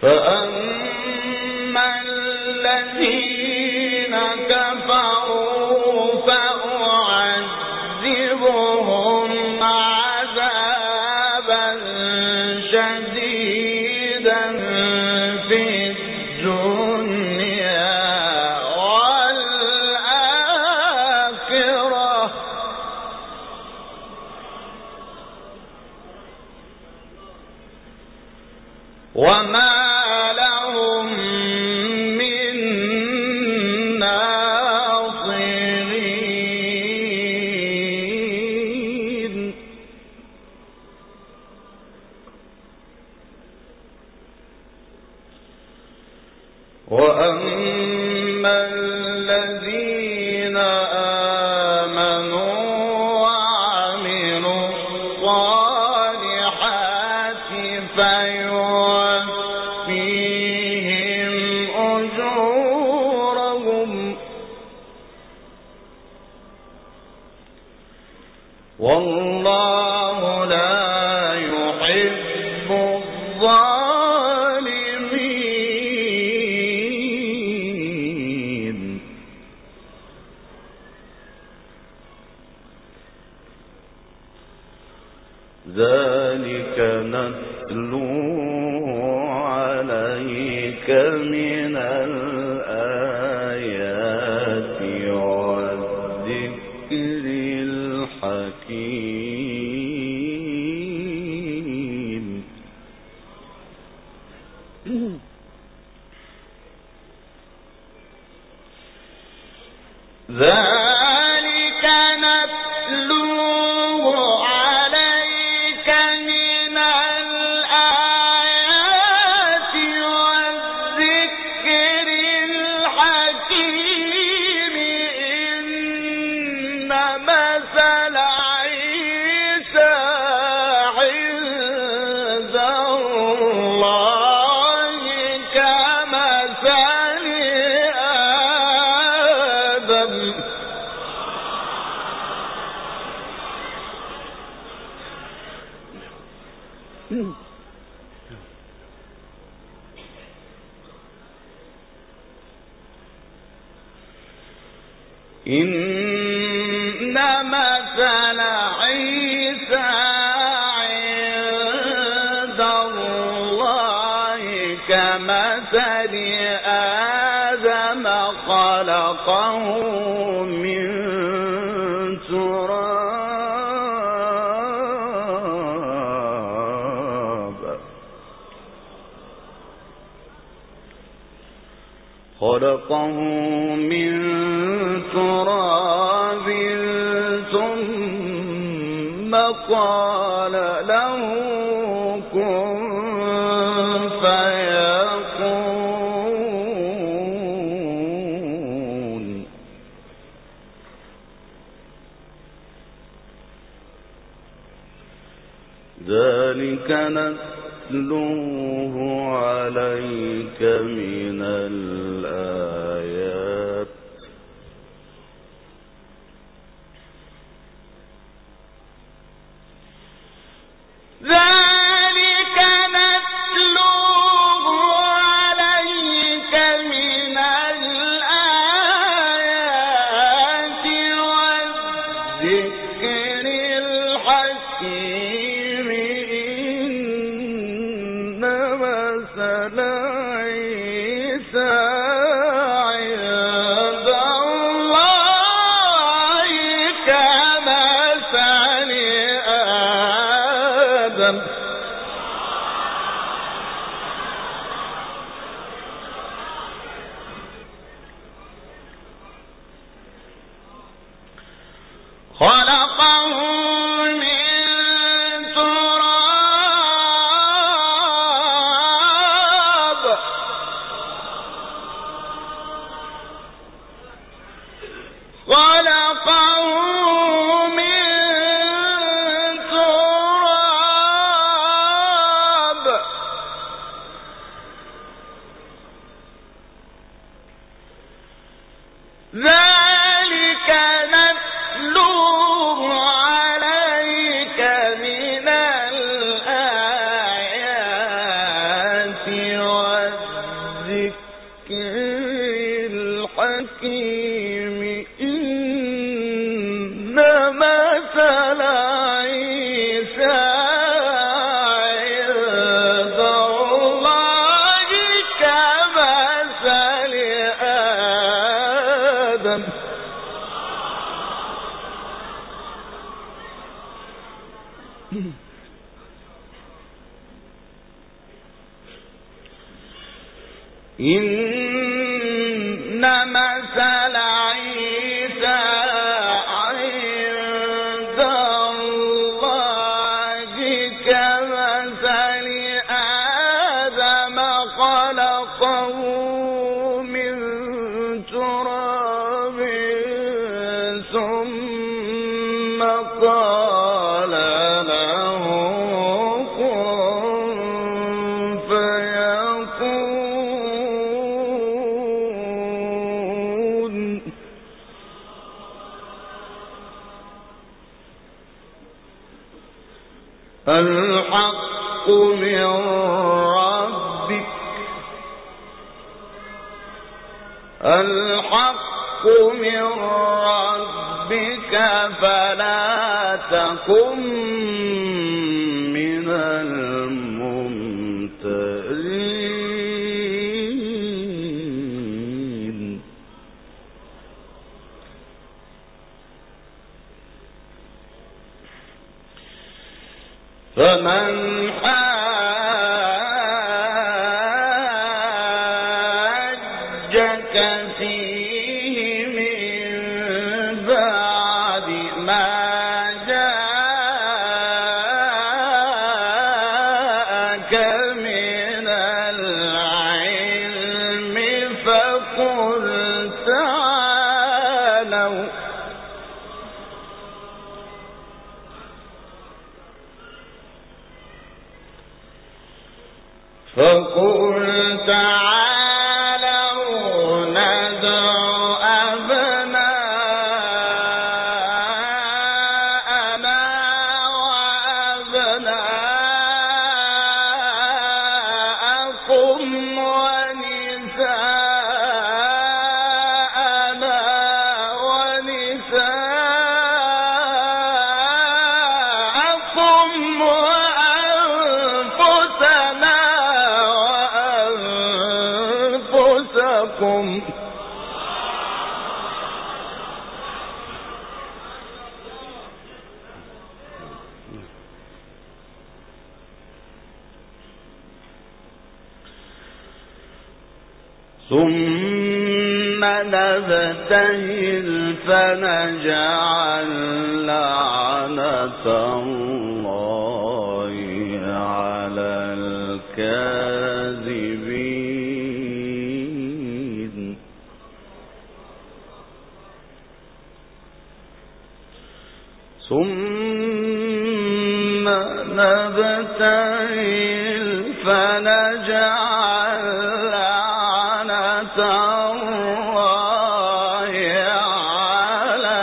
فأما الذين كفروا فأعذبهم عذابا شديدا في الدنيا والآخرة وما لهم من ناصرين. وأما الذين آمنوا وعملوا الصالحات فيوفيهم أجورهم والله لا يحب الظالمين. ذلك نتلوه عليك من الآيات والذكر الحكيم. ذلك نتلوه عليك من الآيات والذكر الحكيم. إن مثل عيسى عند الله كمثل آدم إن مثل عيسى عند الله كمثل آدم خلقه من تراب ثم قال له كن فيكون. ذلك نتلوه عليك من الآيات ذلك نتلوه عليك من الآيات والذكر الحكيم. إن مثل عيسى عند الله كمثل آدم خلقه من تراب خلقه من تراب إن مثل عيسى عند الله كمثل آدم خلقه من تراب ثم قال له كن فيكون. الحق من ربك، الحق من ربك فلا تكن من الممترين. فمن حاجك فيه من بعد ما جاءك من العلم فقل تعالوا ندع أبناءنا وأبناءكم ونساءنا ونساءكم وأنفسنا وأنفسكم. ثم نبتهل فنجعل لعنة الله على الكاذبين. ثم نبتهل فنجعل لعنة الله على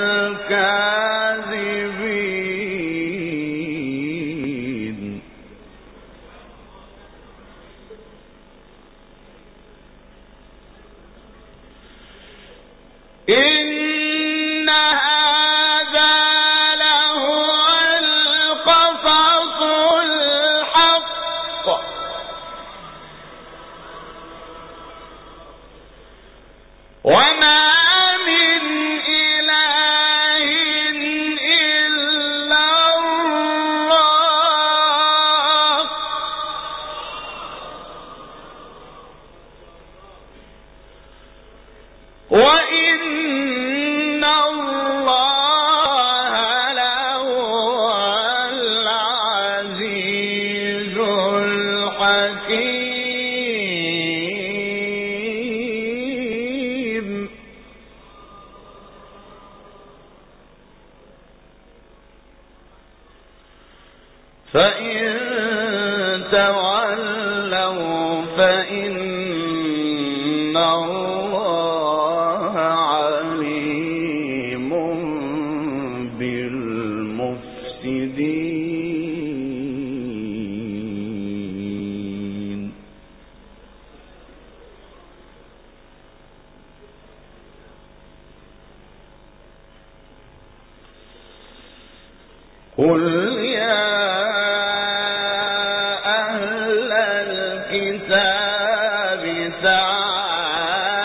الكاذبين. إن هذا لهو القصص الحق وما من إله إلا الله وإن الله لهو العزيز الحكيم. فإن تولوا فإن الله عليم بالمفسدين. قل يا أهل الكتاب تعالوا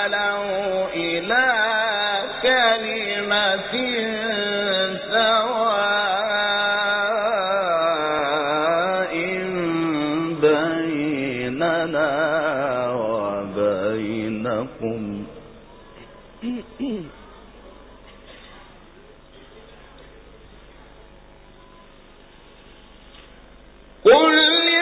بيننا وبينكم قل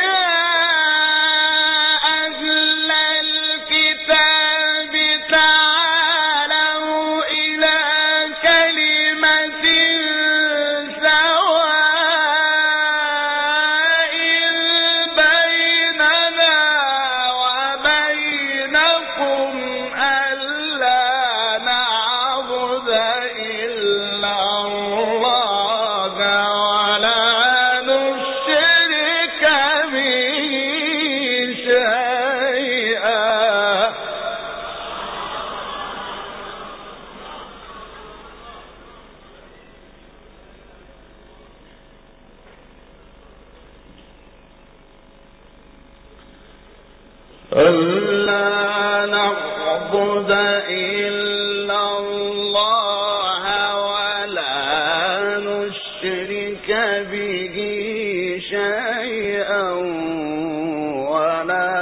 ألا نعبد إلا الله ولا نشرك به شيئا ولا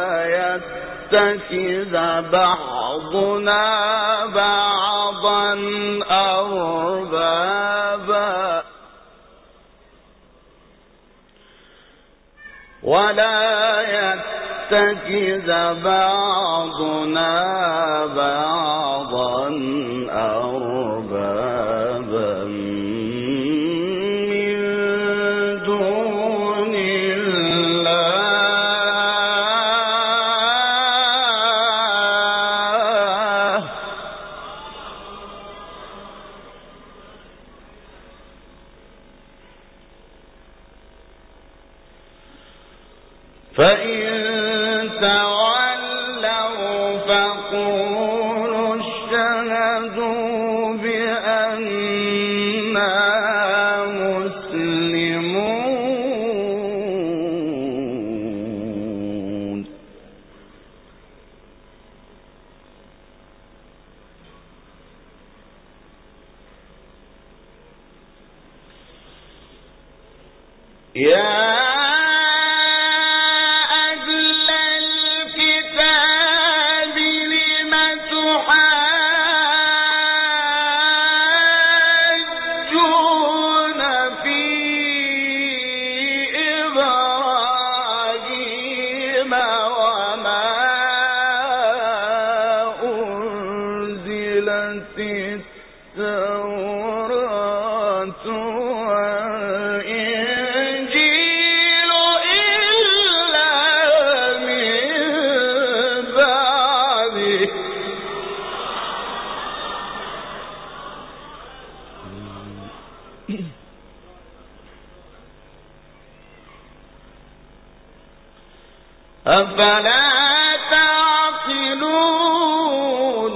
يتخذ بعضنا بعضا أربابا بعضنا بعضا أربابا من دون الله فإن تولوا فقولوا اشهدوا بأننا مسلمون يا التوراة والإنجيل إلا من بعده أفلا تعقلون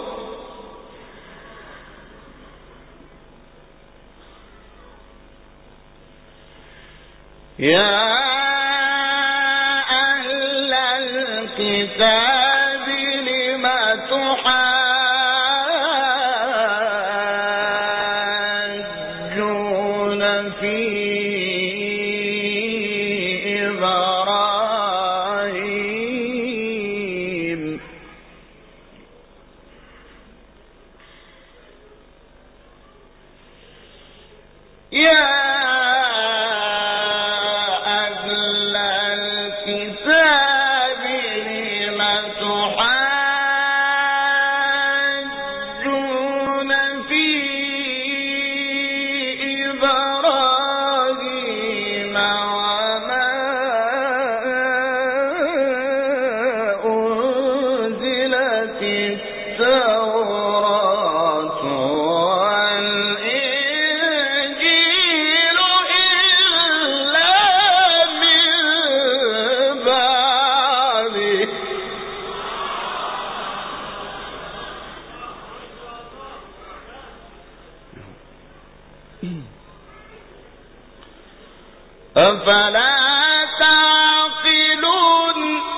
يا أهل الكتاب لم تحاجون في إبراهيم يا أفلا تعقلون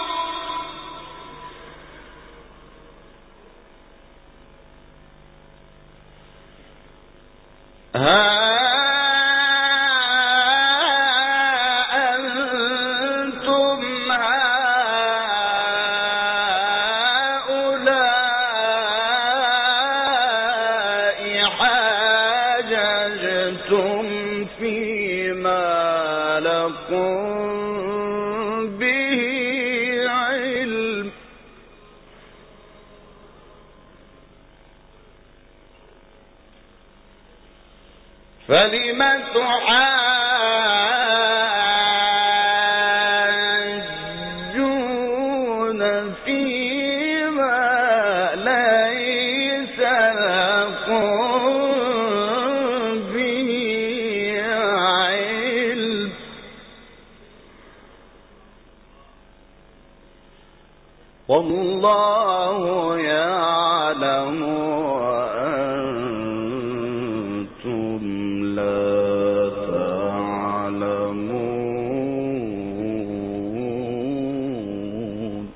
ها أنتم لكم به علم فلم تحاجون فيما ليس لكم به علم والله يعلم وأنتم لا تعلمون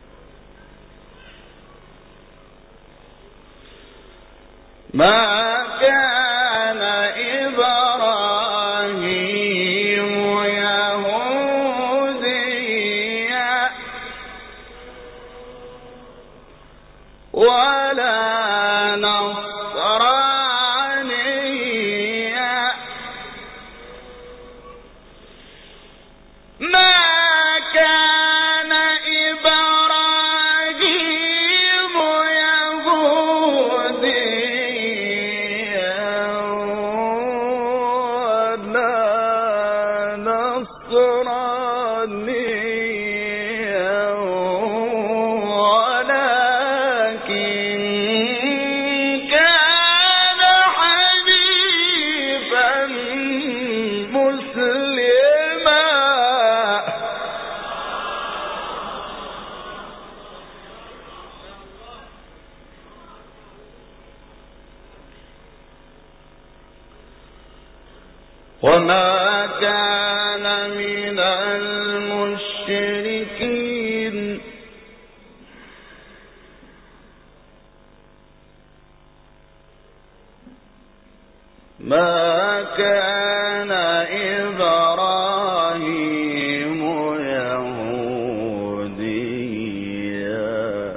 ما كان إبراهيم يهوديا ولا نصرانيا ما كان إبراهيم يهوديا ولا نصرانيا ولكن كان حنيفا مسلما وما كان من المشركين ما كان إبراهيم يهوديا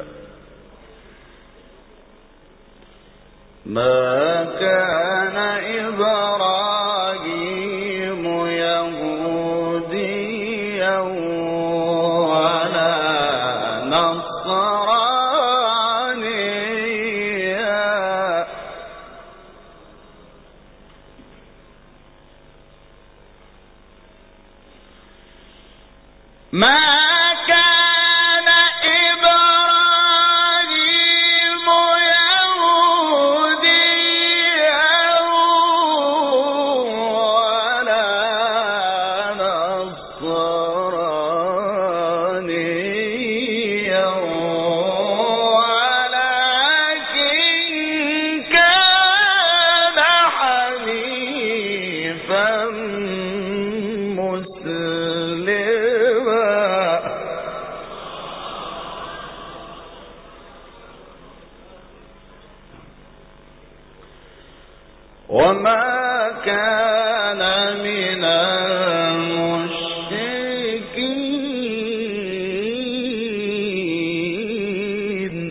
ما كان إبراهيم يهوديا ولا نصرانيا ما كان إبراهيم يهوديا ولا نصرانيا ولكن كان حنيفا مسلما وما كان من المشركين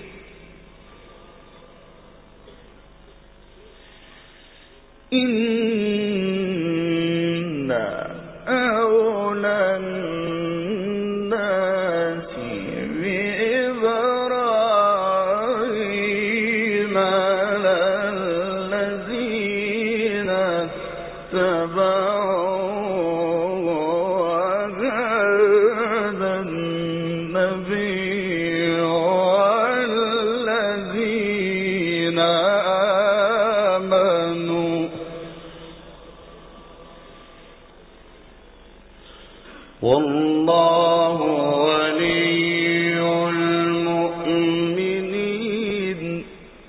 إن أولى الناس بإبراهيم للذين اتبعوه وهذا النبي والذين آمنوا والله ولي المؤمنين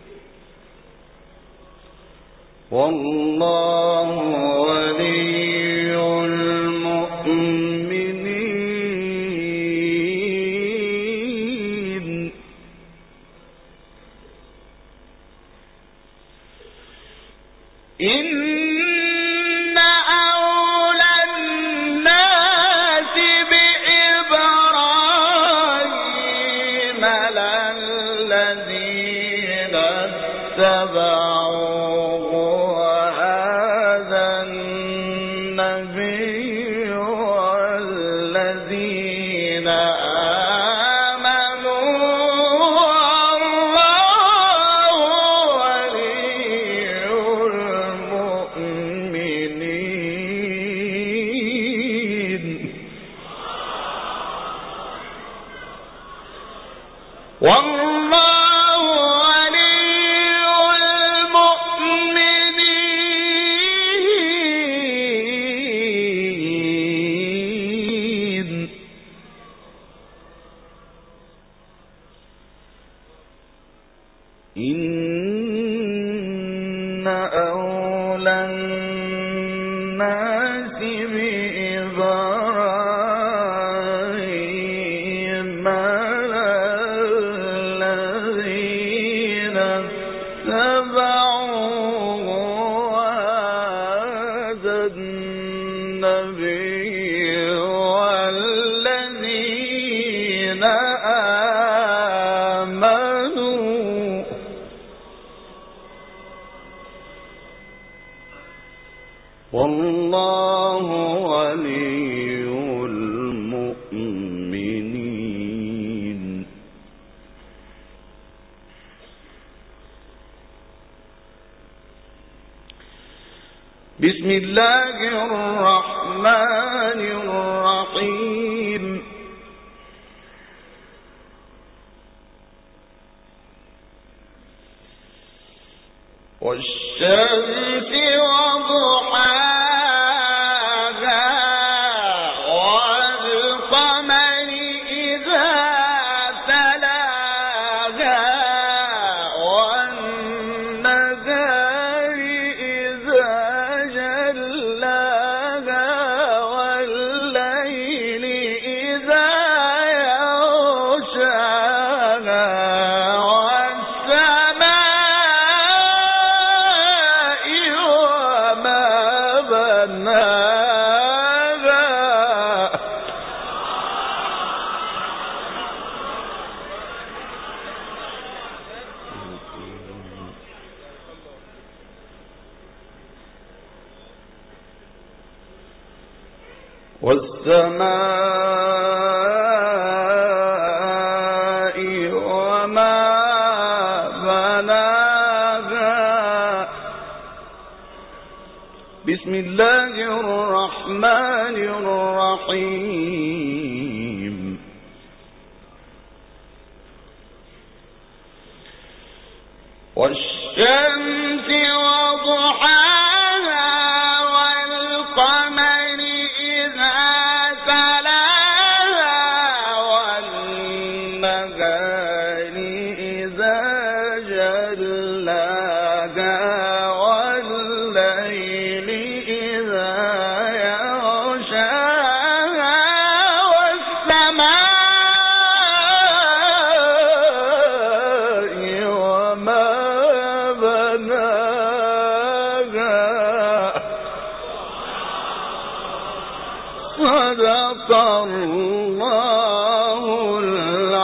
والله ولي المؤمنين إن أولى الناس بإبراهيم للذين اتبعوه وهذا النبي والله ولي المؤمنين إن أولى الناس بإبراهيم الذين اتبعوه وهذا النبي والذين آمنوا والله ولي المؤمنين بسم الله الرحمن الرحيم والشمس وضحاها والقمر إذا تلاها والنهار إذا جلاها والليل إذا يغشاها والسماء وما بناها بسم الله الرحمن الرحيم والشمس وضحاها والقمر إذا تلاها والنهار إذا جلاها والليل إذا يغشاها والسماء وما بناها صدق الله العظيم.